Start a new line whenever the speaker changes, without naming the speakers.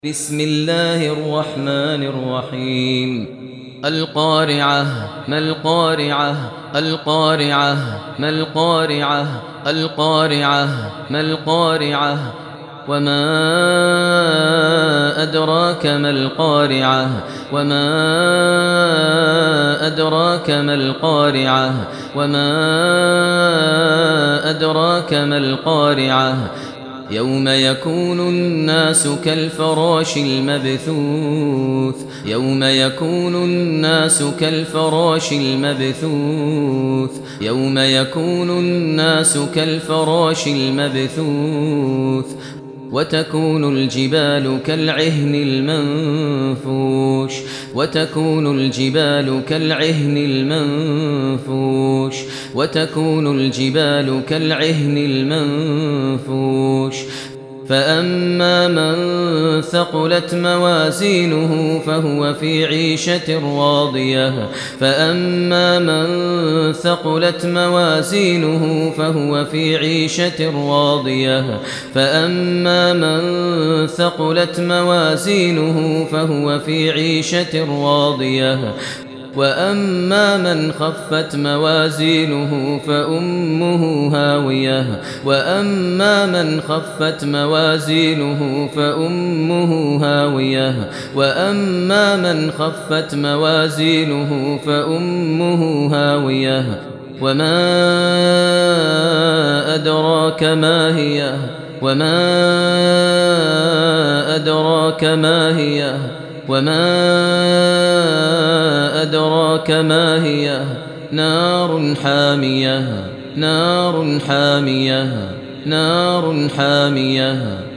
بسم الله الرحمن الرحيم القارعة ما القارعة القارعة ما القارعة القارعة ما القارعة وما أدراك ما القارعة وما أدراك ما القارعة وما أدراك ما القارعة يوم يكون الناس كالفراش المبثوث يوم يكون الناس كالفراش المبثوث يوم يكون الناس كالفراش المبثوث وتكون الجبال كالعهن المنفوش وتكون الجبال كالعهن المنفوش وتكون الجبال كالعهن المنفوش فأما من ثقلت موازينه فهو في عيشة راضية فأما من ثقلت موازينه فهو في عيشة راضية فأما من ثقلت موازينه فهو في عيشة راضية وأما من خفت موازينه فأمه هاوية وأما من خفت موازينه فأمه هاوية وأما من خفت موازينه فأمه هاوية وما أدراك ما هي وما أدراك ما هي وما أدراك ما هي نار حامية نار حامية نار حامية